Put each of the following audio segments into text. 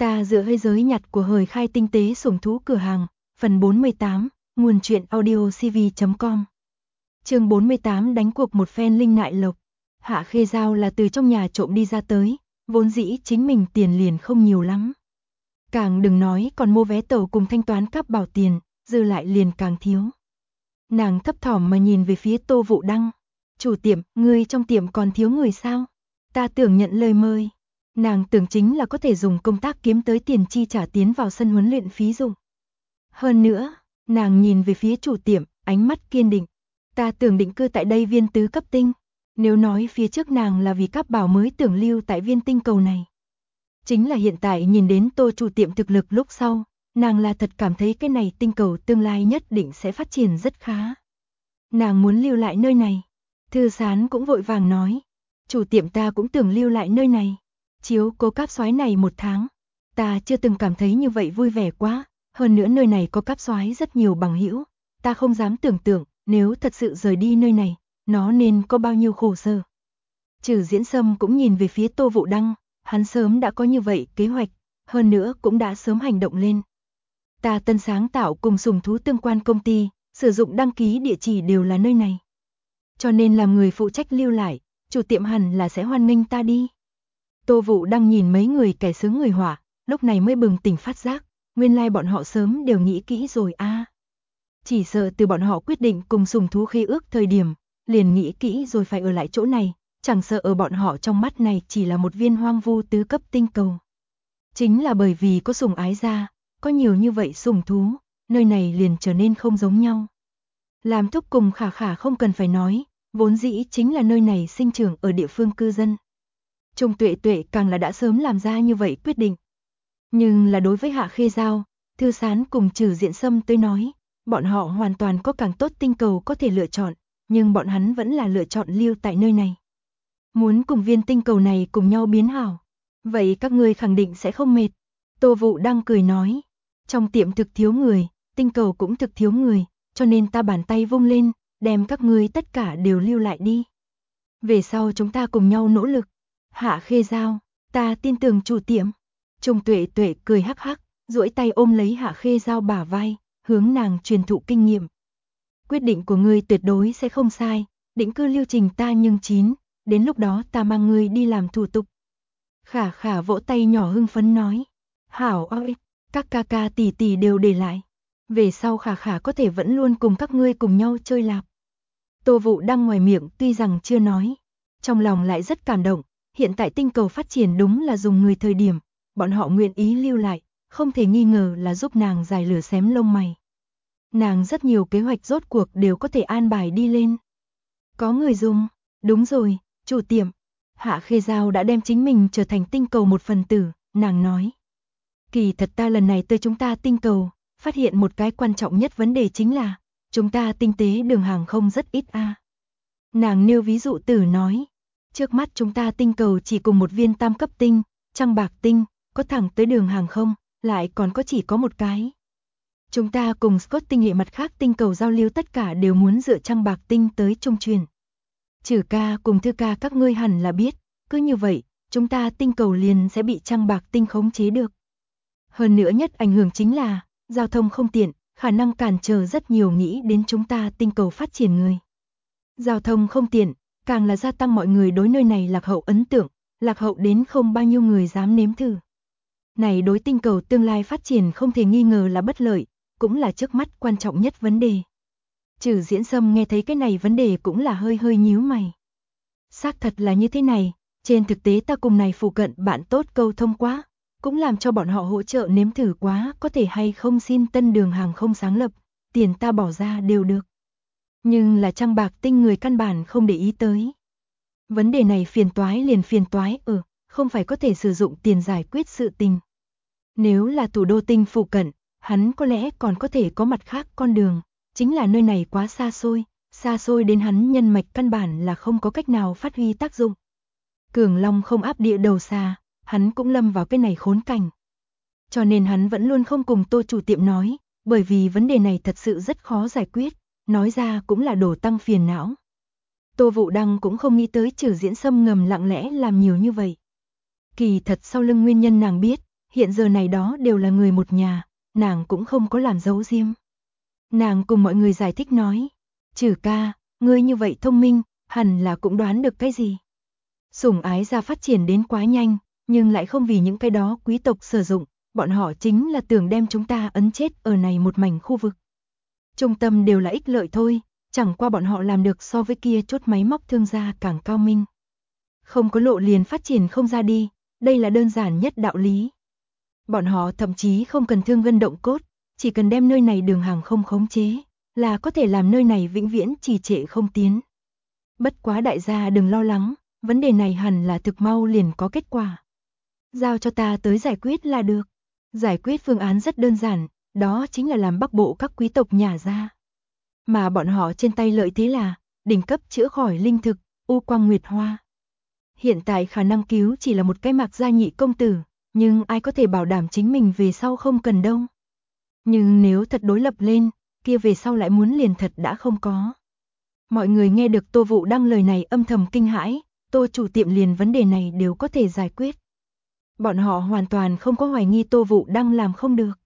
Ta dựa hơi giới nhặt của hời khai tinh tế sủng thú cửa hàng, phần 48, nguồn truyện audio cv.com. Chương 48 đánh cuộc một phen linh nại lộc. Hạ Khê Giao là từ trong nhà trộm đi ra tới, vốn dĩ chính mình tiền liền không nhiều lắm. Càng đừng nói còn mua vé tàu cùng thanh toán cáp bảo tiền, dư lại liền càng thiếu. Nàng thấp thỏm mà nhìn về phía Tô Vũ Đăng. Chủ tiệm, ngươi trong tiệm còn thiếu người sao? Ta tưởng nhận lời mời. Nàng tưởng chính là có thể dùng công tác kiếm tới tiền chi trả tiến vào sân huấn luyện phí dụng. Hơn nữa, nàng nhìn về phía chủ tiệm, ánh mắt kiên định. Ta tưởng định cư tại đây viên tứ cấp tinh. Nếu nói phía trước nàng là vì cáp bảo mới tưởng lưu tại viên tinh cầu này. Chính là hiện tại nhìn đến Tô chủ tiệm thực lực lúc sau, nàng là thật cảm thấy cái này tinh cầu tương lai nhất định sẽ phát triển rất khá. Nàng muốn lưu lại nơi này. Thư Sán cũng vội vàng nói. Chủ tiệm ta cũng tưởng lưu lại nơi này. Chiếu cố cáp soái này 1 tháng. Ta chưa từng cảm thấy như vậy vui vẻ quá. Hơn nữa nơi này có cáp soái rất nhiều bằng hữu. Ta không dám tưởng tượng nếu thật sự rời đi nơi này, nó nên có bao nhiêu khổ sở. Trừ Diễn Sâm cũng nhìn về phía Tô Vũ Đăng. Hắn sớm đã có như vậy kế hoạch. Hơn nữa cũng đã sớm hành động lên. Ta tân sáng tạo cùng sủng thú tương quan công ty, sử dụng đăng ký địa chỉ đều là nơi này. Cho nên làm người phụ trách lưu lại, chủ tiệm hẳn là sẽ hoan nghênh ta đi. Tô Vũ Đăng nhìn mấy người kẻ sướng người họa, lúc này mới bừng tỉnh phát giác, nguyên lai bọn họ sớm đều nghĩ kỹ rồi a. Chỉ sợ từ bọn họ quyết định cùng sủng thú khi ước thời điểm, liền nghĩ kỹ rồi phải ở lại chỗ này, chẳng sợ ở bọn họ trong mắt này chỉ là một viên hoang vu tứ cấp tinh cầu. Chính là bởi vì có sủng ái ra, có nhiều như vậy sủng thú, nơi này liền trở nên không giống nhau. Làm thúc cùng Khả Khả không cần phải nói, vốn dĩ chính là nơi này sinh trưởng ở địa phương cư dân. Trung Tuệ Tuệ càng là đã sớm làm ra như vậy quyết định. Nhưng là đối với Hạ Khê Giao, Thư Sán cùng Trừ Diện Sâm tới nói, bọn họ hoàn toàn có càng tốt tinh cầu có thể lựa chọn, nhưng bọn hắn vẫn là lựa chọn lưu tại nơi này. Muốn cùng viên tinh cầu này cùng nhau biến hảo, vậy các ngươi khẳng định sẽ không mệt. Tô Vũ Đăng cười nói, trong tiệm thực thiếu người, tinh cầu cũng thực thiếu người, cho nên ta bàn tay vung lên, đem các ngươi tất cả đều lưu lại đi. Về sau chúng ta cùng nhau nỗ lực. Hạ Khê Giao, ta tin tưởng chủ tiệm. Trung Tuệ Tuệ cười hắc hắc, duỗi tay ôm lấy Hạ Khê Giao bả vai, hướng nàng truyền thụ kinh nghiệm. Quyết định của ngươi tuyệt đối sẽ không sai, định cư lưu trình ta nhưng chín, đến lúc đó ta mang ngươi đi làm thủ tục. Khả Khả vỗ tay nhỏ hưng phấn nói, hảo ơi, các ca ca tỷ tỷ đều để lại. Về sau Khả Khả có thể vẫn luôn cùng các ngươi cùng nhau chơi lạp. Tô Vũ Đăng ngoài miệng tuy rằng chưa nói, trong lòng lại rất cảm động, hiện tại tinh cầu phát triển đúng là dùng người thời điểm, bọn họ nguyện ý lưu lại, không thể nghi ngờ là giúp nàng giải lửa xém lông mày. Nàng rất nhiều kế hoạch rốt cuộc đều có thể an bài đi lên. Có người dùng, đúng rồi, chủ tiệm. Hạ Khê Giao đã đem chính mình trở thành tinh cầu một phần tử, nàng nói. Kỳ thật ta lần này tới chúng ta tinh cầu, phát hiện một cái quan trọng nhất vấn đề chính là, chúng ta tinh tế đường hàng không rất ít a. Nàng nêu ví dụ tử nói, trước mắt chúng ta tinh cầu chỉ cùng một viên tam cấp tinh, trăng bạc tinh, có thẳng tới đường hàng không, lại còn có chỉ có một cái. Chúng ta cùng Scott tinh hệ mặt khác tinh cầu giao lưu tất cả đều muốn dựa trăng bạc tinh tới trung truyền. Trừ ca cùng Thư ca các ngươi hẳn là biết, cứ như vậy, chúng ta tinh cầu liền sẽ bị trăng bạc tinh khống chế được. Hơn nữa nhất ảnh hưởng chính là, giao thông không tiện, khả năng cản trở rất nhiều nghĩ đến chúng ta tinh cầu phát triển người. Giao thông không tiện, càng là gia tăng mọi người đối nơi này lạc hậu ấn tượng, lạc hậu đến không bao nhiêu người dám nếm thử. Này đối tinh cầu tương lai phát triển không thể nghi ngờ là bất lợi, cũng là trước mắt quan trọng nhất vấn đề. Trừ Diễn Sâm nghe thấy cái này vấn đề cũng là hơi hơi nhíu mày. Xác thật là như thế này, trên thực tế ta cùng này phụ cận bạn tốt câu thông quá, cũng làm cho bọn họ hỗ trợ nếm thử quá có thể hay không xin tân đường hàng không sáng lập, tiền ta bỏ ra đều được. Nhưng là trăng bạc tinh người căn bản không để ý tới. Vấn đề này phiền toái liền phiền toái không phải có thể sử dụng tiền giải quyết sự tình. Nếu là thủ đô tinh phụ cận, hắn có lẽ còn có thể có mặt khác con đường, chính là nơi này quá xa xôi đến hắn nhân mạch căn bản là không có cách nào phát huy tác dụng. Cường Long không áp địa đầu xa, hắn cũng lâm vào cái này khốn cảnh. Cho nên hắn vẫn luôn không cùng Tô chủ tiệm nói, bởi vì vấn đề này thật sự rất khó giải quyết, nói ra cũng là đổ tăng phiền não. Tô Vũ Đăng cũng không nghĩ tới Trừ Diễn Sâm ngầm lặng lẽ làm nhiều như vậy. Kỳ thật sau lưng nguyên nhân nàng biết, Hiện giờ này đó đều là người một nhà, nàng cũng không có làm giấu giếm. Nàng cùng mọi người giải thích nói, Trử ca, ngươi như vậy thông minh, hẳn là cũng đoán được cái gì. Sủng ái gia phát triển đến quá nhanh, nhưng lại không vì những cái đó quý tộc sử dụng, bọn họ chính là tưởng đem chúng ta ấn chết ở này một mảnh khu vực. Trung tâm đều là ích lợi thôi, chẳng qua bọn họ làm được so với kia chốt máy móc thương gia càng cao minh. Không có lộ liền phát triển không ra đi, đây là đơn giản nhất đạo lý. Bọn họ thậm chí không cần thương gân động cốt, chỉ cần đem nơi này đường hàng không khống chế, là có thể làm nơi này vĩnh viễn trì trệ không tiến. Bất quá đại gia đừng lo lắng, vấn đề này hẳn là thực mau liền có kết quả. Giao cho ta tới giải quyết là được. Giải quyết phương án rất đơn giản, đó chính là làm Bắc Bộ các quý tộc nhả ra. Mà bọn họ trên tay lợi thế là đỉnh cấp chữa khỏi linh thực, U Quang Nguyệt Hoa. Hiện tại khả năng cứu chỉ là một cái Mạc gia nhị công tử, nhưng ai có thể bảo đảm chính mình về sau không cần đâu. Nhưng nếu thật đối lập lên, kia về sau lại muốn liền thật đã không có. Mọi người nghe được Tô Vũ Đăng lời này âm thầm kinh hãi, Tô chủ tiệm liền vấn đề này đều có thể giải quyết. Bọn họ hoàn toàn không có hoài nghi Tô Vũ Đăng làm không được.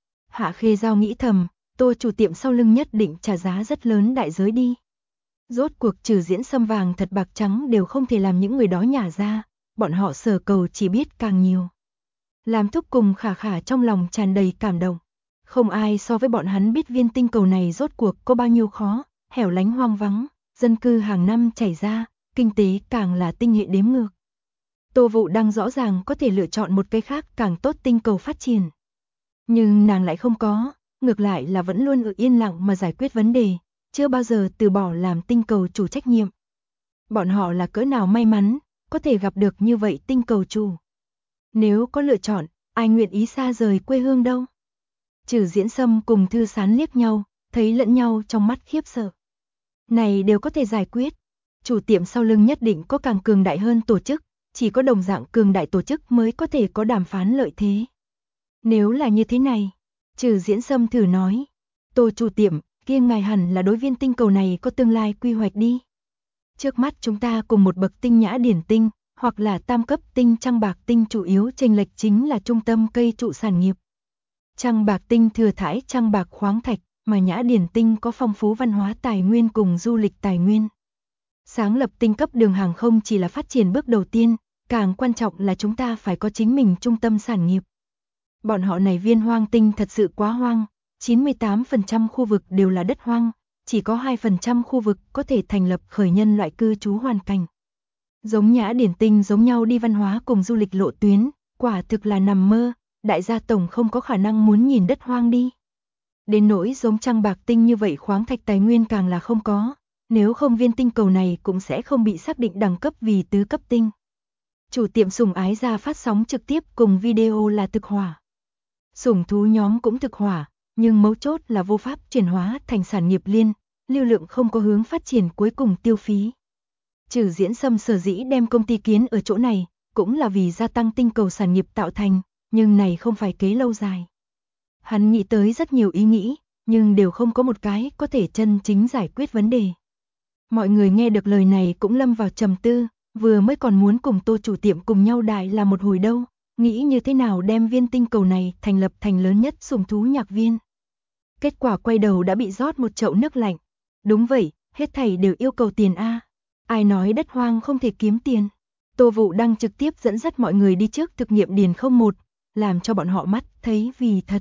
Hạ Khê Giao nghĩ thầm, Tô chủ tiệm sau lưng nhất định trả giá rất lớn đại giới đi. Rốt cuộc Trừ Diễn Sâm vàng thật bạc trắng đều không thể làm những người đó nhả ra, bọn họ sở cầu chỉ biết càng nhiều. Làm thúc cùng Khả Khả trong lòng tràn đầy cảm động. Không ai so với bọn hắn biết viên tinh cầu này rốt cuộc có bao nhiêu khó, hẻo lánh hoang vắng, dân cư hàng năm chảy ra, kinh tế càng là tinh hệ đếm ngược. Tô Vũ Đăng rõ ràng có thể lựa chọn một cái khác càng tốt tinh cầu phát triển. Nhưng nàng lại không có, ngược lại là vẫn luôn ở yên lặng mà giải quyết vấn đề, chưa bao giờ từ bỏ làm tinh cầu chủ trách nhiệm. Bọn họ là cỡ nào may mắn, có thể gặp được như vậy tinh cầu chủ. Nếu có lựa chọn, ai nguyện ý xa rời quê hương đâu. Trừ Diễn Sâm cùng Thư Sán liếc nhau, thấy lẫn nhau trong mắt khiếp sợ. Này đều có thể giải quyết. Chủ tiệm sau lưng nhất định có càng cường đại hơn tổ chức, chỉ có đồng dạng cường đại tổ chức mới có thể có đàm phán lợi thế. Nếu là như thế này, Trừ Diễn Sâm thử nói, Tô chủ tiệm, kia ngài hẳn là đối viên tinh cầu này có tương lai quy hoạch đi. Trước mắt chúng ta cùng một bậc tinh nhã điển tinh, hoặc là tam cấp tinh trăng bạc tinh chủ yếu chênh lệch chính là trung tâm cây trụ sản nghiệp. Trăng bạc tinh thừa thãi trăng bạc khoáng thạch, mà nhã điển tinh có phong phú văn hóa tài nguyên cùng du lịch tài nguyên. Sáng lập tinh cấp đường hàng không chỉ là phát triển bước đầu tiên, càng quan trọng là chúng ta phải có chính mình trung tâm sản nghiệp. Bọn họ này viên hoang tinh thật sự quá hoang, 98% khu vực đều là đất hoang, chỉ có 2% khu vực có thể thành lập khởi nhân loại cư trú hoàn cảnh. Giống nhã điển tinh giống nhau đi văn hóa cùng du lịch lộ tuyến, quả thực là nằm mơ, đại gia tổng không có khả năng muốn nhìn đất hoang đi. Đến nỗi giống trăng bạc tinh như vậy khoáng thạch tài nguyên càng là không có, nếu không viên tinh cầu này cũng sẽ không bị xác định đẳng cấp vì tứ cấp tinh. Chủ tiệm Sủng Ái Gia phát sóng trực tiếp cùng video là thực hỏa. Sủng thú nhóm cũng thực hỏa, nhưng mấu chốt là vô pháp chuyển hóa thành sản nghiệp liên, lưu lượng không có hướng phát triển cuối cùng tiêu phí. Trừ Diễn Sâm sở dĩ đem công ty kiến ở chỗ này, cũng là vì gia tăng tinh cầu sản nghiệp tạo thành, nhưng này không phải kế lâu dài. Hắn nghĩ tới rất nhiều ý nghĩ, nhưng đều không có một cái có thể chân chính giải quyết vấn đề. Mọi người nghe được lời này cũng lâm vào trầm tư, vừa mới còn muốn cùng Tô chủ tiệm cùng nhau đại là một hồi đâu, nghĩ như thế nào đem viên tinh cầu này thành lập thành lớn nhất sủng thú nhạc viên. Kết quả quay đầu đã bị rót một chậu nước lạnh. Đúng vậy, hết thảy đều yêu cầu tiền a. Ai nói đất hoang không thể kiếm tiền. Tô Vũ Đăng trực tiếp dẫn dắt mọi người đi trước thực nghiệm điền 01, làm cho bọn họ mắt thấy vì thật.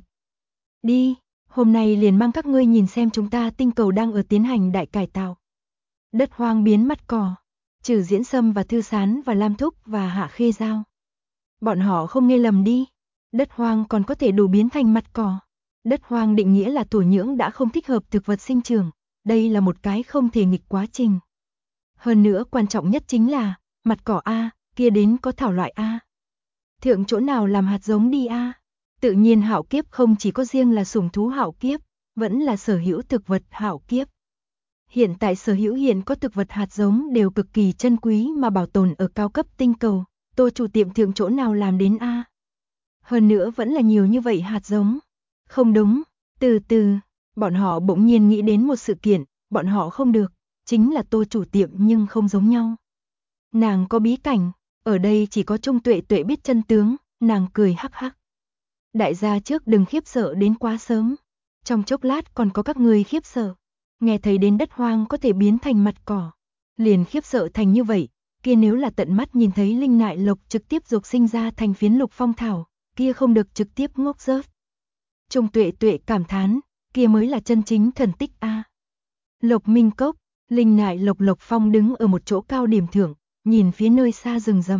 Đi, hôm nay liền mang các ngươi nhìn xem chúng ta tinh cầu đang ở tiến hành đại cải tạo. Đất hoang biến mặt cỏ, Trừ Diễn Sâm và Thư Sán và Lam Thúc và Hạ Khê Giao. Bọn họ không nghe lầm đi, đất hoang còn có thể đủ biến thành mặt cỏ. Đất hoang định nghĩa là thổ nhưỡng đã không thích hợp thực vật sinh trưởng, đây là một cái không thể nghịch quá trình. Hơn nữa quan trọng nhất chính là, mặt cỏ A, kia đến có thảo loại A. Thượng chỗ nào làm hạt giống đi A. Tự nhiên hạo kiếp không chỉ có riêng là sủng thú hạo kiếp, vẫn là sở hữu thực vật hạo kiếp. Hiện tại sở hữu hiện có thực vật hạt giống đều cực kỳ chân quý mà bảo tồn ở cao cấp tinh cầu, Tô chủ tiệm thượng chỗ nào làm đến A. Hơn nữa vẫn là nhiều như vậy hạt giống. Không đúng, từ từ, bọn họ bỗng nhiên nghĩ đến một sự kiện, bọn họ không được, chính là Tô chủ tiệm nhưng không giống nhau. Nàng có bí cảnh, ở đây chỉ có Trung Tuệ Tuệ biết chân tướng, nàng cười hắc hắc. Đại gia trước đừng khiếp sợ đến quá sớm. Trong chốc lát còn có các người khiếp sợ. Nghe thấy đến đất hoang có thể biến thành mặt cỏ. Liền khiếp sợ thành như vậy, kia nếu là tận mắt nhìn thấy linh nại lộc trực tiếp dục sinh ra thành phiến lục phong thảo, kia không được trực tiếp ngốc rớt. Trung Tuệ Tuệ cảm thán, kia mới là chân chính thần tích a. Lộc Minh Cốc, linh nại lộc Lộc Phong đứng ở một chỗ cao điểm thượng, nhìn phía nơi xa rừng rậm.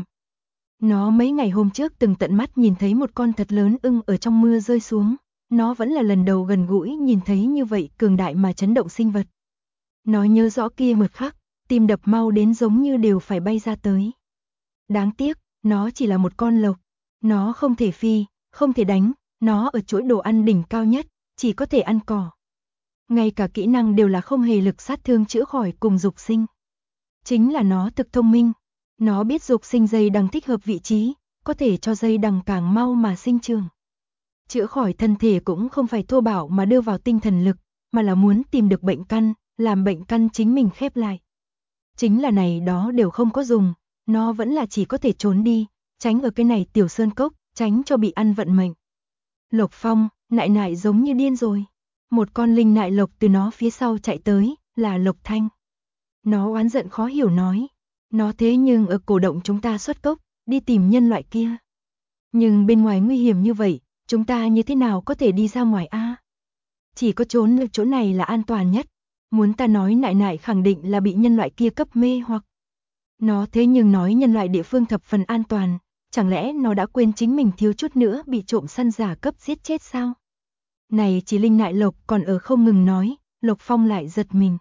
Nó mấy ngày hôm trước từng tận mắt nhìn thấy một con thật lớn ưng ở trong mưa rơi xuống, nó vẫn là lần đầu gần gũi nhìn thấy như vậy cường đại mà chấn động sinh vật. Nó nhớ rõ kia một khắc, tim đập mau đến giống như đều phải bay ra tới. Đáng tiếc, nó chỉ là một con lộc, nó không thể phi, không thể đánh, nó ở chuỗi đồ ăn đỉnh cao nhất, chỉ có thể ăn cỏ. Ngay cả kỹ năng đều là không hề lực sát thương chữa khỏi cùng dục sinh. Chính là nó thực thông minh, nó biết dục sinh dây đằng thích hợp vị trí, có thể cho dây đằng càng mau mà sinh trưởng. Chữa khỏi thân thể cũng không phải thô bạo mà đưa vào tinh thần lực, mà là muốn tìm được bệnh căn, làm bệnh căn chính mình khép lại. Chính là này đó đều không có dùng, nó vẫn là chỉ có thể trốn đi, tránh ở cái này tiểu sơn cốc, tránh cho bị ăn vận mệnh. Lộc Phong, nại nại giống như điên rồi. Một con linh nại lộc từ nó phía sau chạy tới, là Lộc Thanh. Nó oán giận khó hiểu nói, nó thế nhưng ở cổ động chúng ta xuất cốc, đi tìm nhân loại kia. Nhưng bên ngoài nguy hiểm như vậy, chúng ta như thế nào có thể đi ra ngoài a? Chỉ có trốn ở chỗ này là an toàn nhất. Muốn ta nói nại nại khẳng định là bị nhân loại kia cấp mê hoặc. Nó thế nhưng nói nhân loại địa phương thập phần an toàn, chẳng lẽ nó đã quên chính mình thiếu chút nữa bị trộm săn giả cấp giết chết sao? Này chỉ linh nại lộc còn ở không ngừng nói, Lộc Phong lại giật mình.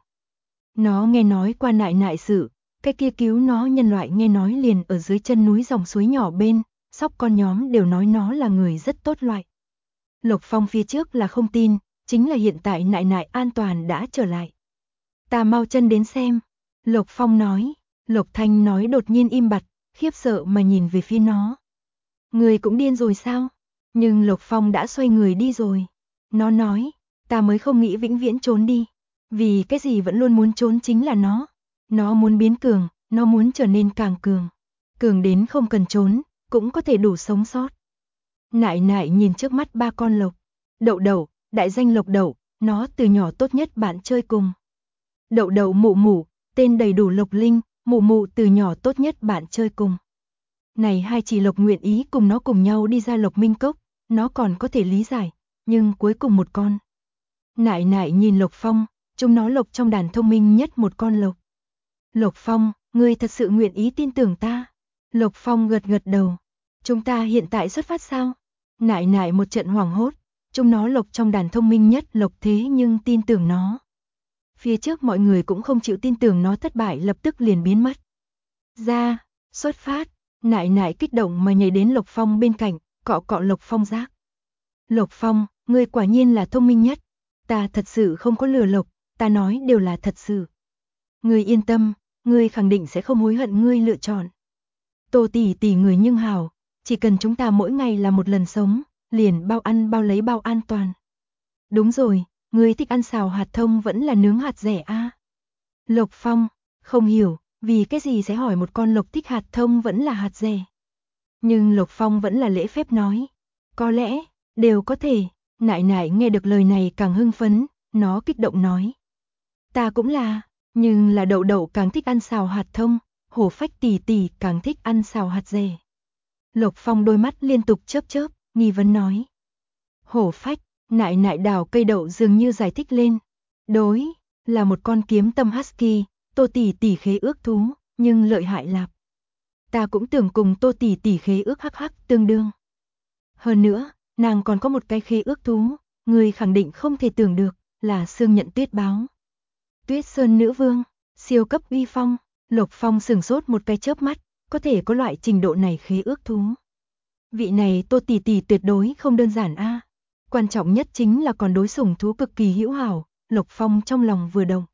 Nó nghe nói qua nại nại sự, cái kia cứu nó nhân loại nghe nói liền ở dưới chân núi dòng suối nhỏ bên, sóc con nhóm đều nói nó là người rất tốt loại. Lộc Phong phía trước là không tin, chính là hiện tại nại nại an toàn đã trở lại. Ta mau chân đến xem. Lộc Phong nói, Lộc Thanh nói đột nhiên im bặt, khiếp sợ mà nhìn về phía nó. Người cũng điên rồi sao? Nhưng Lộc Phong đã xoay người đi rồi. Nó nói, ta mới không nghĩ vĩnh viễn trốn đi. Vì cái gì vẫn luôn muốn trốn chính là nó. Nó muốn biến cường, nó muốn trở nên càng cường. Cường đến không cần trốn, cũng có thể đủ sống sót. Nại nại nhìn trước mắt ba con lộc. Đậu đậu, đại danh Lộc Đậu, nó từ nhỏ tốt nhất bạn chơi cùng. Đậu đậu mụ mụ, tên đầy đủ Lộc Linh, mụ mụ từ nhỏ tốt nhất bạn chơi cùng. Này hai chỉ lộc nguyện ý cùng nó cùng nhau đi ra Lộc Minh Cốc, nó còn có thể lý giải, nhưng cuối cùng một con. Nại nại nhìn Lộc Phong, chúng nó lộc trong đàn thông minh nhất một con lộc. Lộc Phong, ngươi thật sự nguyện ý tin tưởng ta. Lộc Phong gật gật đầu. Chúng ta hiện tại xuất phát sao? Nại nại một trận hoảng hốt, chúng nó lộc trong đàn thông minh nhất lộc thế nhưng tin tưởng nó. Phía trước mọi người cũng không chịu tin tưởng nó thất bại lập tức liền biến mất. Ra, xuất phát, nại nại kích động mà nhảy đến Lộc Phong bên cạnh, cọ cọ Lộc Phong giác. Lộc Phong, ngươi quả nhiên là thông minh nhất. Ta thật sự không có lừa Lộc, ta nói đều là thật sự. Ngươi yên tâm, ngươi khẳng định sẽ không hối hận ngươi lựa chọn. Tô tỷ tỷ người nhưng hảo, chỉ cần chúng ta mỗi ngày là một lần sống, liền bao ăn bao lấy bao an toàn. Đúng rồi, ngươi thích ăn xào hạt thông vẫn là nướng hạt rẻ a? Lộc Phong, không hiểu, vì cái gì sẽ hỏi một con lộc thích hạt thông vẫn là hạt rẻ. Nhưng Lộc Phong vẫn là lễ phép nói. Có lẽ, đều có thể. Nại nại nghe được lời này càng hưng phấn, nó kích động nói. Ta cũng là, nhưng là đậu đậu càng thích ăn xào hạt thông, hổ phách tỷ tỷ càng thích ăn xào hạt rẻ. Lộc Phong đôi mắt liên tục chớp chớp, nghi vấn nói. Hổ phách, nại nại đào cây đậu dường như giải thích lên. Đối, là một con kiếm tâm husky, Tô tỷ tỷ khế ước thú, nhưng lợi hại lạp. Ta cũng tưởng cùng Tô tỷ tỷ khế ước hắc hắc tương đương. Hơn nữa, nàng còn có một cái khế ước thú, người khẳng định không thể tưởng được, là xương nhận tuyết báo. Tuyết Sơn Nữ Vương, siêu cấp uy phong, Lộc Phong sửng sốt một cái chớp mắt, có thể có loại trình độ này khế ước thú. Vị này Tô tỷ tỷ tuyệt đối không đơn giản a. Quan trọng nhất chính là còn đối sủng thú cực kỳ hữu hảo, Lộc Phong trong lòng vừa động.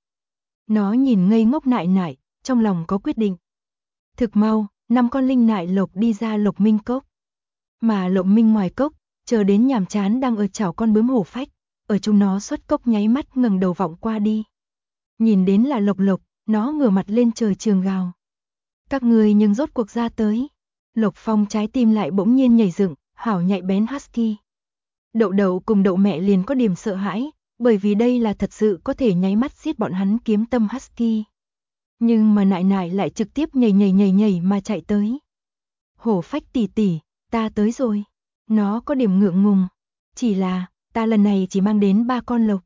Nó nhìn ngây ngốc nại nại, trong lòng có quyết định. Thực mau, 5 con linh nại lộc đi ra Lộc Minh Cốc. Mà Lộc Minh ngoài cốc, chờ đến nhàm chán đang ở chảo con bướm hổ phách, ở chúng nó xuất cốc nháy mắt ngẩng đầu vọng qua đi. Nhìn đến là Lộc Lộc, nó ngửa mặt lên trời trường gào. Các người nhưng rốt cuộc ra tới. Lộc Phong trái tim lại bỗng nhiên nhảy dựng, hảo nhạy bén husky. Đậu đậu cùng đậu mẹ liền có điểm sợ hãi, bởi vì đây là thật sự có thể nháy mắt giết bọn hắn kiếm tâm husky. Nhưng mà nại nại lại trực tiếp nhảy mà chạy tới. Hổ phách tỷ tỷ, ta tới rồi. Nó có điểm ngượng ngùng. Chỉ là, ta lần này chỉ mang đến 3 con lộc.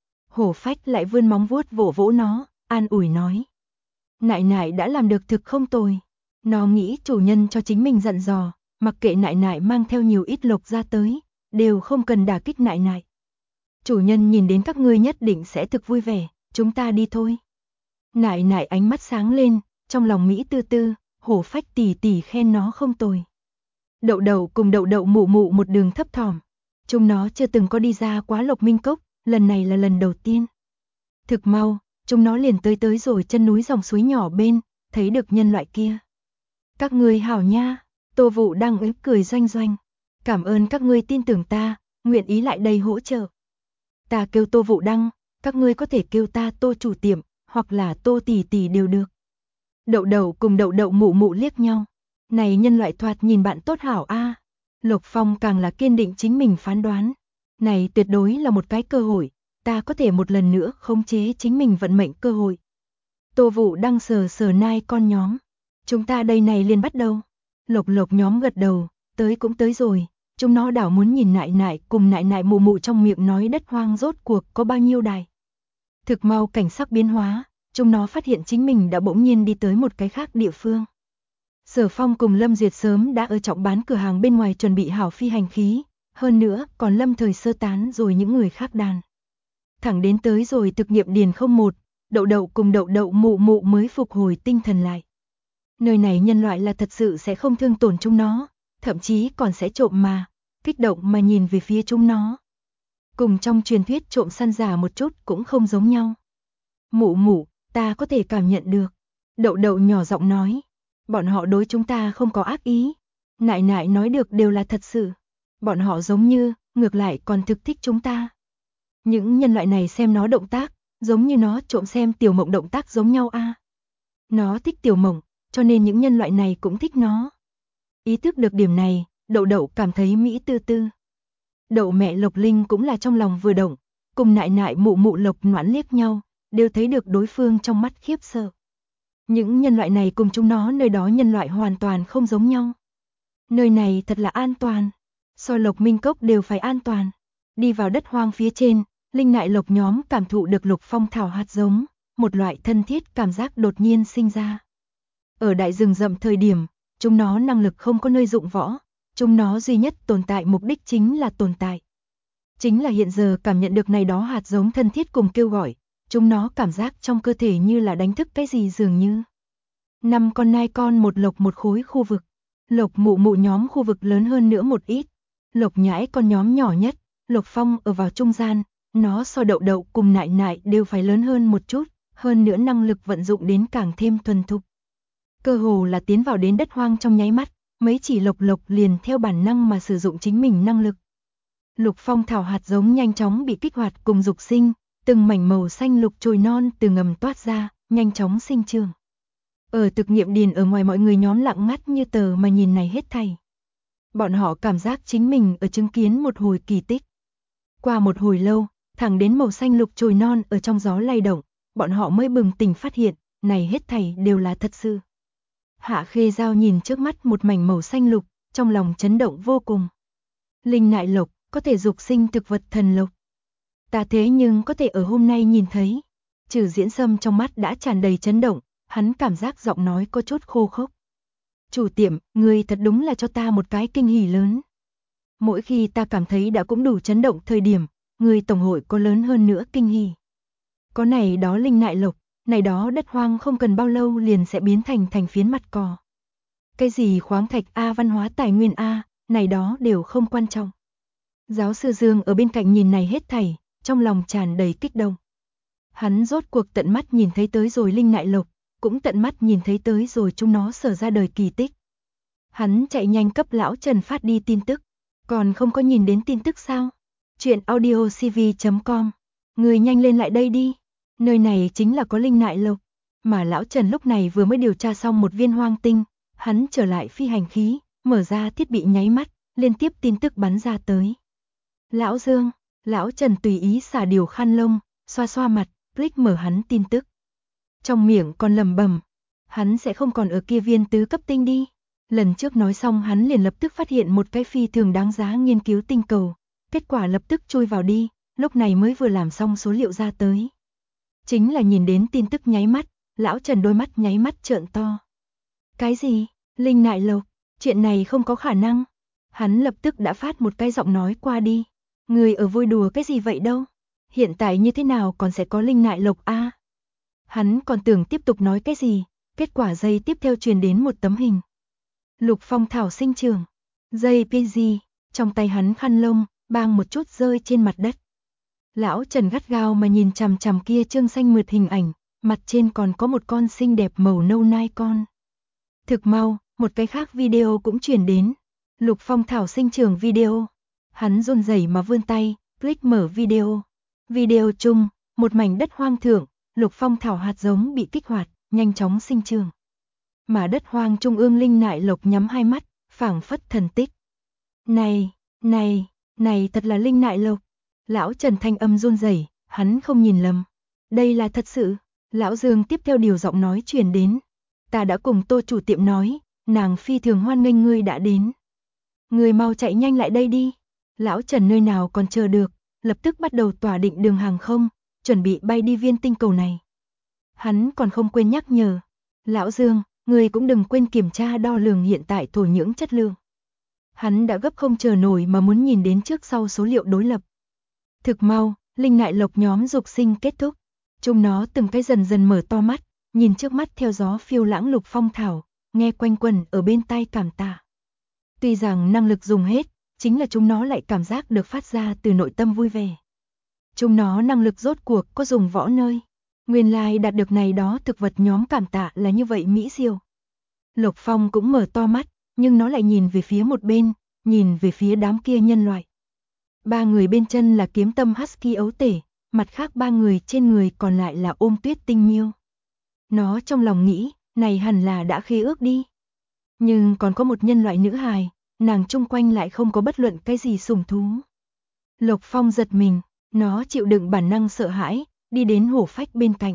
Hổ phách lại vươn móng vuốt vỗ vỗ nó, an ủi nói. Nại nại đã làm được thực không tồi. Nó nghĩ chủ nhân cho chính mình dặn dò, mặc kệ nại nại mang theo nhiều ít lộc ra tới, đều không cần đả kích nại nại. Chủ nhân nhìn đến các ngươi nhất định sẽ thực vui vẻ, chúng ta đi thôi. Nại nại ánh mắt sáng lên, trong lòng mỹ tư tư, hổ phách tỷ tỷ khen nó không tồi. Đậu đậu cùng đậu đậu mụ mụ một đường thấp thỏm. Chúng nó chưa từng có đi ra quá Lộc Minh Cốc, lần này là lần đầu tiên. Thực mau, chúng nó liền tới rồi chân núi dòng suối nhỏ bên, thấy được nhân loại kia. Các ngươi hảo nha, Tô Vũ đang ếp cười doanh doanh. Cảm ơn các ngươi tin tưởng ta, nguyện ý lại đây hỗ trợ. Ta kêu Tô Vũ Đăng, các ngươi có thể kêu ta Tô chủ tiệm, hoặc là Tô tỷ tỷ đều được. Đậu đậu cùng đậu đậu mụ mụ liếc nhau. Này nhân loại thoạt nhìn bạn tốt hảo a. Lộc Phong càng là kiên định chính mình phán đoán. Này tuyệt đối là một cái cơ hội, ta có thể một lần nữa khống chế chính mình vận mệnh cơ hội. Tô Vũ Đăng sờ nai con nhóm. Chúng ta đây này liền bắt đầu. Lộc lộc nhóm gật đầu, tới cũng tới rồi. Chúng nó đảo muốn nhìn nại nại cùng nại nại mụ mụ trong miệng nói đất hoang rốt cuộc có bao nhiêu đài. Thực mau cảnh sắc biến hóa, chúng nó phát hiện chính mình đã bỗng nhiên đi tới một cái khác địa phương. Sở Phong cùng Lâm Duyệt sớm đã ở trọng bán cửa hàng bên ngoài chuẩn bị hảo phi hành khí, hơn nữa còn lâm thời sơ tán rồi những người khác đàn. Thẳng đến tới rồi thực nghiệm điền 01, đậu đậu cùng đậu đậu mụ mụ mới phục hồi tinh thần lại. Nơi này nhân loại là thật sự sẽ không thương tổn chúng nó, thậm chí còn sẽ trộm mà, kích động mà nhìn về phía chúng nó. Cùng trong truyền thuyết trộm săn giả một chút cũng không giống nhau. Mụ mụ, ta có thể cảm nhận được. Đậu đậu nhỏ giọng nói. Bọn họ đối chúng ta không có ác ý. Nại nại nói được đều là thật sự. Bọn họ giống như, ngược lại còn thực thích chúng ta. Những nhân loại này xem nó động tác, giống như nó trộm xem Tiểu Mộng động tác giống nhau a. Nó thích Tiểu Mộng, cho nên những nhân loại này cũng thích nó. Ý thức được điểm này, đậu đậu cảm thấy mỹ tư tư. Đậu mẹ Lộc Linh cũng là trong lòng vừa động, cùng nại nại mụ mụ Lộc Noãn liếc nhau, đều thấy được đối phương trong mắt khiếp sợ. Những nhân loại này cùng chúng nó nơi đó nhân loại hoàn toàn không giống nhau. Nơi này thật là an toàn, so Lộc Minh Cốc đều phải an toàn. Đi vào đất hoang phía trên, linh nại lộc nhóm cảm thụ được Lục Phong thảo hạt giống, một loại thân thiết cảm giác đột nhiên sinh ra. Ở đại rừng rậm thời điểm, chúng nó năng lực không có nơi dụng võ, chúng nó duy nhất tồn tại mục đích chính là tồn tại. Chính là hiện giờ cảm nhận được này đó hạt giống thân thiết cùng kêu gọi, chúng nó cảm giác trong cơ thể như là đánh thức cái gì dường như. 5 con nai con một lộc một khối khu vực, Lộc mụ mụ nhóm khu vực lớn hơn nữa một ít, Lộc nhãi con nhóm nhỏ nhất, Lộc Phong ở vào trung gian, nó so đậu đậu cùng nại nại đều phải lớn hơn một chút, hơn nữa năng lực vận dụng đến càng thêm thuần thục. Cơ hồ là tiến vào đến đất hoang trong nháy mắt, mấy chỉ lộc lộc liền theo bản năng mà sử dụng chính mình năng lực. Lục Phong thảo hạt giống nhanh chóng bị kích hoạt cùng dục sinh, từng mảnh màu xanh lục chồi non từ ngầm toát ra, nhanh chóng sinh trưởng. Ở thực nghiệm điền ở ngoài mọi người nhóm lặng ngắt như tờ mà nhìn này hết thảy. Bọn họ cảm giác chính mình ở chứng kiến một hồi kỳ tích. Qua một hồi lâu, thẳng đến màu xanh lục chồi non ở trong gió lay động, bọn họ mới bừng tỉnh phát hiện, này hết thảy đều là thật sự. Hạ Khê Giao nhìn trước mắt một mảnh màu xanh lục, trong lòng chấn động vô cùng. Linh nại lộc, có thể dục sinh thực vật thần lộc. Ta thế nhưng có thể ở hôm nay nhìn thấy. Trừ Diễn Sâm trong mắt đã tràn đầy chấn động, hắn cảm giác giọng nói có chút khô khốc. Chủ tiệm, ngươi thật đúng là cho ta một cái kinh hỉ lớn. Mỗi khi ta cảm thấy đã cũng đủ chấn động thời điểm, ngươi tổng hội có lớn hơn nữa kinh hỉ. Có này đó linh nại lộc, này đó đất hoang không cần bao lâu liền sẽ biến thành phiến mặt cỏ. Cái gì khoáng thạch A, văn hóa tài nguyên A, này đó đều không quan trọng. Giáo sư Dương ở bên cạnh nhìn này hết thảy, trong lòng tràn đầy kích động. Hắn rốt cuộc tận mắt nhìn thấy tới rồi linh nại lộc, cũng tận mắt nhìn thấy tới rồi chúng nó sở ra đời kỳ tích. Hắn chạy nhanh cấp lão Trần phát đi tin tức, còn không có nhìn đến tin tức sao? Chuyện audiocv.com, người nhanh lên lại đây đi, nơi này chính là có linh nại lộc, mà lão Trần lúc này vừa mới điều tra xong một viên hoang tinh, hắn trở lại phi hành khí, mở ra thiết bị nháy mắt, liên tiếp tin tức bắn ra tới. Lão Dương, Lão Trần tùy ý xả điều khăn lông, xoa xoa mặt, click mở hắn tin tức. Trong miệng còn lẩm bẩm, hắn sẽ không còn ở kia viên tứ cấp tinh đi. Lần trước nói xong hắn liền lập tức phát hiện một cái phi thường đáng giá nghiên cứu tinh cầu, kết quả lập tức chui vào đi, lúc này mới vừa làm xong số liệu ra tới. Chính là nhìn đến tin tức nháy mắt, Lão Trần đôi mắt nháy mắt trợn to. Cái gì? Linh Nại Lộc? Chuyện này không có khả năng. Hắn lập tức đã phát một cái giọng nói qua đi. Người ở vui đùa cái gì vậy đâu? Hiện tại như thế nào còn sẽ có Linh Nại Lộc a? Hắn còn tưởng tiếp tục nói cái gì, kết quả giây tiếp theo truyền đến một tấm hình. Lục Phong thảo sinh trưởng. JPG, trong tay hắn khăn lông, bang một chút rơi trên mặt đất. Lão Trần gắt gao mà nhìn chằm chằm kia trương xanh mượt hình ảnh, mặt trên còn có một con xinh đẹp màu nâu nai con. Thực mau, một cái khác video cũng truyền đến. Lục Phong thảo sinh trưởng video. Hắn run rẩy mà vươn tay, click mở video. Video chung, một mảnh đất hoang thượng, Lục Phong thảo hạt giống bị kích hoạt, nhanh chóng sinh trưởng. Mà đất hoang trung ương Linh Nại Lộc nhắm hai mắt, phảng phất thần tích. Này thật là Linh Nại Lộc. Lão Trần thanh âm run rẩy, hắn không nhìn lầm. Đây là thật sự. Lão Dương tiếp theo điều giọng nói truyền đến. Ta đã cùng Tô chủ tiệm nói, nàng phi thường hoan nghênh ngươi đã đến. Ngươi mau chạy nhanh lại đây đi. Lão Trần nơi nào còn chờ được, lập tức bắt đầu tỏa định đường hàng không, chuẩn bị bay đi viên tinh cầu này. Hắn còn không quên nhắc nhở. Lão Dương, ngươi cũng đừng quên kiểm tra đo lường hiện tại thổ nhưỡng chất lượng. Hắn đã gấp không chờ nổi mà muốn nhìn đến trước sau số liệu đối lập. Thực mau, Linh Nại Lộc nhóm dục sinh kết thúc. Chúng nó từng cái dần dần mở to mắt, nhìn trước mắt theo gió phiêu lãng Lục Phong thảo, nghe quanh quẩn ở bên tai cảm tạ. Tuy rằng năng lực dùng hết, chính là chúng nó lại cảm giác được phát ra từ nội tâm vui vẻ. Chúng nó năng lực rốt cuộc có dùng võ nơi. Nguyên lai đạt được này đó thực vật nhóm cảm tạ là như vậy mỹ diệu. Lục Phong cũng mở to mắt, nhưng nó lại nhìn về phía một bên, nhìn về phía đám kia nhân loại. Ba người bên chân là kiếm tâm husky ấu tể, mặt khác ba người trên người còn lại là ôm tuyết tinh miêu. Nó trong lòng nghĩ, này hẳn là đã khế ước đi. Nhưng còn có một nhân loại nữ hài, nàng chung quanh lại không có bất luận cái gì sủng thú. Lục Phong giật mình, nó chịu đựng bản năng sợ hãi, đi đến Hổ Phách bên cạnh.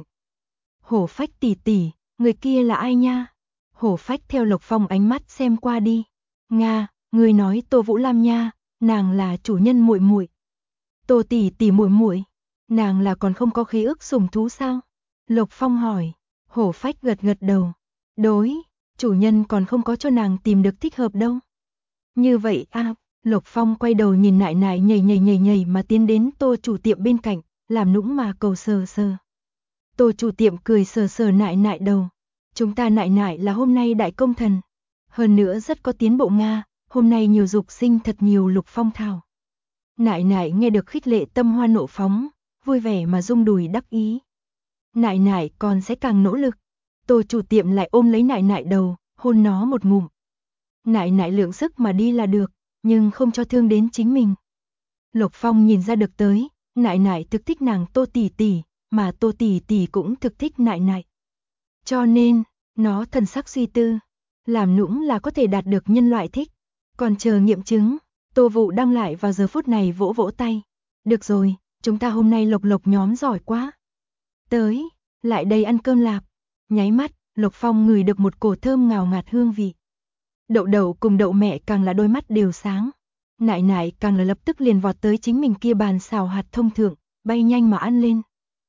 Hổ Phách tỷ tỷ, người kia là ai nha? Hổ Phách theo Lục Phong ánh mắt xem qua đi. Nga, người nói Tô Vũ Lam nha, nàng là chủ nhân muội muội. Tô tỷ tỷ muội muội, nàng là còn không có khế ước sủng thú sao? Lục Phong hỏi. Hổ Phách gật gật đầu. Đối, chủ nhân còn không có cho nàng tìm được thích hợp đâu. Như vậy a, Lục Phong quay đầu nhìn Nại Nại nhảy mà tiến đến Tô chủ tiệm bên cạnh, làm nũng mà cầu sờ sờ. Tô chủ tiệm cười sờ sờ Nại Nại đầu. Chúng ta Nại Nại là hôm nay đại công thần. Hơn nữa rất có tiến bộ Nga, hôm nay nhiều dục sinh thật nhiều Lục Phong thảo. Nại Nại nghe được khích lệ tâm hoa nộ phóng, vui vẻ mà rung đùi đắc ý. Nại Nại còn sẽ càng nỗ lực. Tô chủ tiệm lại ôm lấy Nại Nại đầu, hôn nó một ngụm. Nại Nại lượng sức mà đi là được, nhưng không cho thương đến chính mình. Lục Phong nhìn ra được tới, Nại Nại thực thích nàng Tô tỷ tỷ, mà Tô tỷ tỷ cũng thực thích Nại Nại. Cho nên, nó thần sắc suy tư, làm nũng là có thể đạt được nhân loại thích. Còn chờ nghiệm chứng, Tô Vũ đăng lại vào giờ phút này vỗ vỗ tay. Được rồi, chúng ta hôm nay Lộc Lộc nhóm giỏi quá. Tới, lại đây ăn cơm lạp. Nháy mắt, Lục Phong ngửi được một cổ thơm ngào ngạt hương vị. Đậu đậu cùng đậu mẹ càng là đôi mắt đều sáng. Nại Nại càng là lập tức liền vọt tới chính mình kia bàn xào hạt thông thượng, bay nhanh mà ăn lên.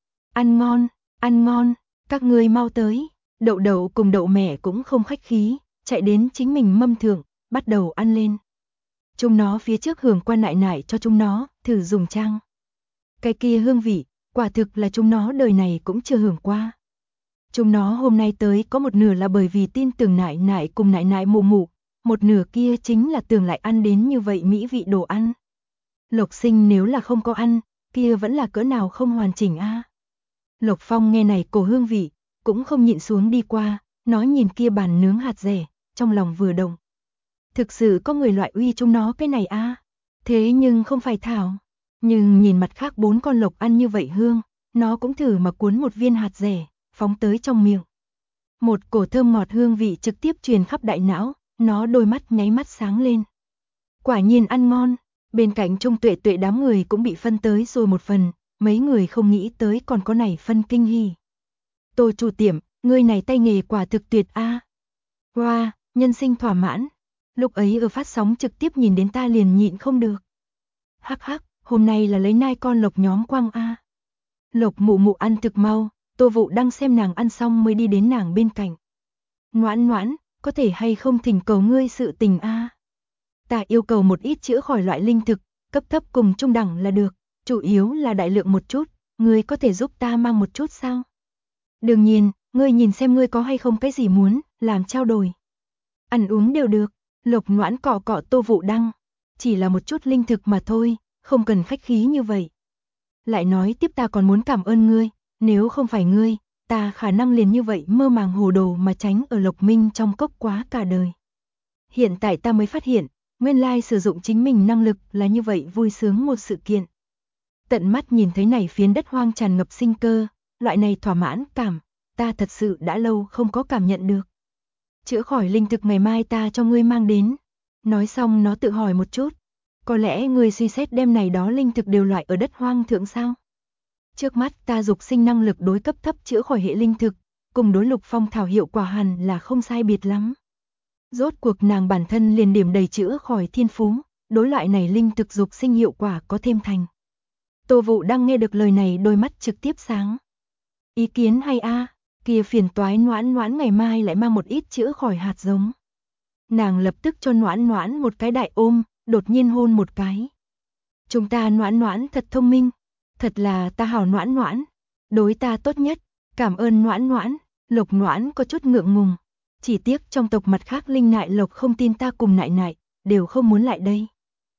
Ăn ngon, các ngươi mau tới. Đậu đậu cùng đậu mẹ cũng không khách khí, chạy đến chính mình mâm thượng, bắt đầu ăn lên. Chúng nó phía trước hưởng qua Nại Nại cho chúng nó, thử dùng trang. Cái kia hương vị, quả thực là chúng nó đời này cũng chưa hưởng qua. Chúng nó hôm nay tới có một nửa là bởi vì tin tưởng Nại Nại cùng Nại Nại mụ mụ, một nửa kia chính là tưởng lại ăn đến như vậy mỹ vị đồ ăn. Lục Sinh nếu là không có ăn, kia vẫn là cỡ nào không hoàn chỉnh a. Lục Phong nghe này cổ hương vị, cũng không nhịn xuống đi qua, nó nhìn kia bàn nướng hạt rẻ, trong lòng vừa động. Thực sự có người loại uy chúng nó cái này a. Thế nhưng không phải thảo. Nhưng nhìn mặt khác bốn con lộc ăn như vậy hương, nó cũng thử mà cuốn một viên hạt rẻ, phóng tới trong miệng. Một cổ thơm ngọt hương vị trực tiếp truyền khắp đại não, nó đôi mắt nháy mắt sáng lên. Quả nhiên ăn ngon, Bên cạnh Trung Tuệ Tuệ đám người cũng bị phân tới rồi một phần, mấy người không nghĩ tới còn có này phân kinh hỉ. Tô chủ tiệm, ngươi này tay nghề quả thực tuyệt a. Wow, nhân sinh thỏa mãn. Lúc ấy ở phát sóng trực tiếp nhìn đến ta liền nhịn không được. Hắc hắc, hôm nay là lấy nai con Lộc nhóm quăng a. Lộc mụ mụ ăn thực mau, Tô Vũ đang xem nàng ăn xong mới đi đến nàng bên cạnh. Ngoãn ngoãn, có thể hay không thỉnh cầu ngươi sự tình a? Ta yêu cầu một ít chữa khỏi loại linh thực, cấp thấp cùng trung đẳng là được, chủ yếu là đại lượng một chút, ngươi có thể giúp ta mang một chút sao? Đương nhiên, ngươi nhìn xem ngươi có hay không cái gì muốn, làm trao đổi. Ăn uống đều được, Lộc Ngoãn cọ cọ Tô Vũ Đăng, chỉ là một chút linh thực mà thôi, không cần khách khí như vậy. Lại nói tiếp ta còn muốn cảm ơn ngươi, nếu không phải ngươi, ta khả năng liền như vậy mơ màng hồ đồ mà tránh ở Lộc Minh trong cốc quá cả đời. Hiện tại ta mới phát hiện, nguyên lai sử dụng chính mình năng lực là như vậy vui sướng một sự kiện. Tận mắt nhìn thấy này phiến đất hoang tràn ngập sinh cơ, loại này thỏa mãn cảm, ta thật sự đã lâu không có cảm nhận được. Chữa khỏi linh thực ngày mai ta cho ngươi mang đến. Nói xong nó tự hỏi một chút, có lẽ ngươi suy xét đem này đó linh thực đều loại ở đất hoang thượng sao? Trước mắt ta dục sinh năng lực đối cấp thấp chữa khỏi hệ linh thực, cùng đối lục phong thảo hiệu quả hẳn là không sai biệt lắm. Rốt cuộc nàng bản thân liền điểm đầy chữa khỏi thiên phú, đối loại này linh thực dục sinh hiệu quả có thêm thành. Tô Vũ đang nghe được lời này đôi mắt trực tiếp sáng. Ý kiến hay a, kia phiền toái Noãn Noãn ngày mai lại mang một ít chữa khỏi hạt giống. Nàng lập tức cho Noãn Noãn một cái đại ôm, đột nhiên hôn một cái. Chúng ta Noãn Noãn thật thông minh, thật là ta hảo Noãn Noãn, đối ta tốt nhất, cảm ơn Noãn Noãn. Lộc Noãn có chút ngượng ngùng, chỉ tiếc trong tộc mặt khác Linh Nại Lộc không tin ta cùng Nại Nại, đều không muốn lại đây.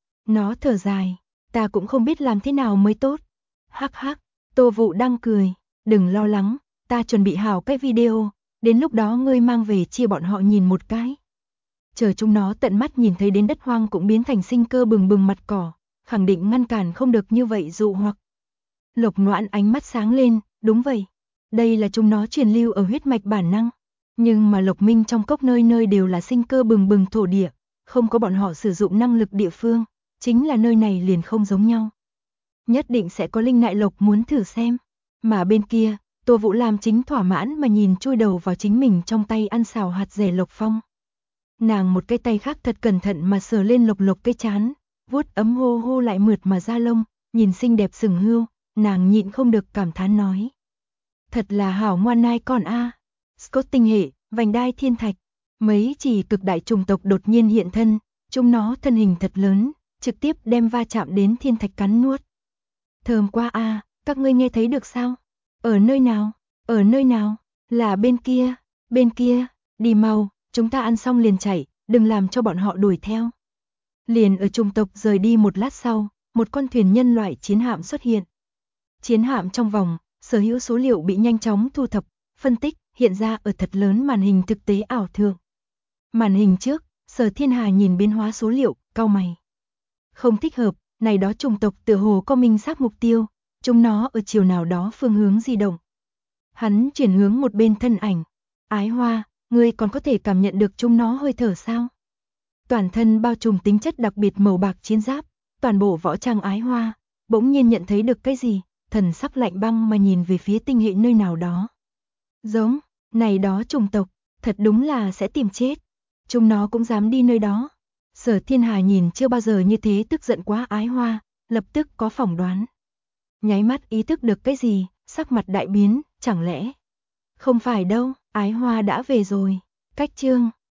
Nó thở dài, ta cũng không biết làm thế nào mới tốt. Hắc hắc, Tô Vũ đang cười, đừng lo lắng, ta chuẩn bị hảo cái video, đến lúc đó ngươi mang về chia bọn họ nhìn một cái. Chờ chúng nó tận mắt nhìn thấy đến đất hoang cũng biến thành sinh cơ bừng bừng mặt cỏ, khẳng định ngăn cản không được như vậy dụ hoặc. Lộc Noãn ánh mắt sáng lên, đúng vậy, đây là chúng nó truyền lưu ở huyết mạch bản năng. Nhưng mà Lộc Minh trong cốc nơi nơi đều là sinh cơ bừng bừng thổ địa, không có bọn họ sử dụng năng lực địa phương, chính là nơi này liền không giống nhau. Nhất định sẽ có Linh Nại Lộc muốn thử xem, mà bên kia, Tô Vũ làm chính thỏa mãn mà nhìn chui đầu vào chính mình trong tay ăn xào hạt rẻ Lộc Phong. Nàng một cái tay khác thật cẩn thận mà sờ lên Lộc Lộc cái chán, vuốt ấm hô hô lại mượt mà da lông, nhìn xinh đẹp sừng hươu, nàng nhịn không được cảm thán nói. Thật là hảo ngoan nai con a. Scott tinh hệ, vành đai thiên thạch, mấy chỉ cực đại trùng tộc đột nhiên hiện thân, chúng nó thân hình thật lớn, trực tiếp đem va chạm đến thiên thạch cắn nuốt. Thơm quá a, các ngươi nghe thấy được sao? Ở nơi nào? Ở nơi nào? Là bên kia, đi mau, chúng ta ăn xong liền chạy, đừng làm cho bọn họ đuổi theo. Liền ở trùng tộc rời đi một lát sau, một con thuyền nhân loại chiến hạm xuất hiện. Chiến hạm trong vòng, sở hữu số liệu bị nhanh chóng thu thập, phân tích, hiện ra ở thật lớn màn hình thực tế ảo thượng. Màn hình trước, Sở Thiên Hà nhìn biến hóa số liệu, cau mày. Không thích hợp, này đó chủng tộc tựa hồ có minh xác mục tiêu, chúng nó ở chiều nào đó phương hướng di động. Hắn chuyển hướng một bên thân ảnh. Ái Hoa, ngươi còn có thể cảm nhận được chúng nó hơi thở sao? Toàn thân bao trùm tính chất đặc biệt màu bạc chiến giáp, toàn bộ võ trang Ái Hoa, bỗng nhiên nhận thấy được cái gì, thần sắc lạnh băng mà nhìn về phía tinh hệ nơi nào đó. Giống, này đó chủng tộc, thật đúng là sẽ tìm chết. Chúng nó cũng dám đi nơi đó. Sở Thiên Hà nhìn chưa bao giờ như thế tức giận quá Ái Hoa, lập tức có phỏng đoán. Nháy mắt ý thức được cái gì, sắc mặt đại biến, chẳng lẽ. Không phải đâu, Ái Hoa đã về rồi. Cách chương.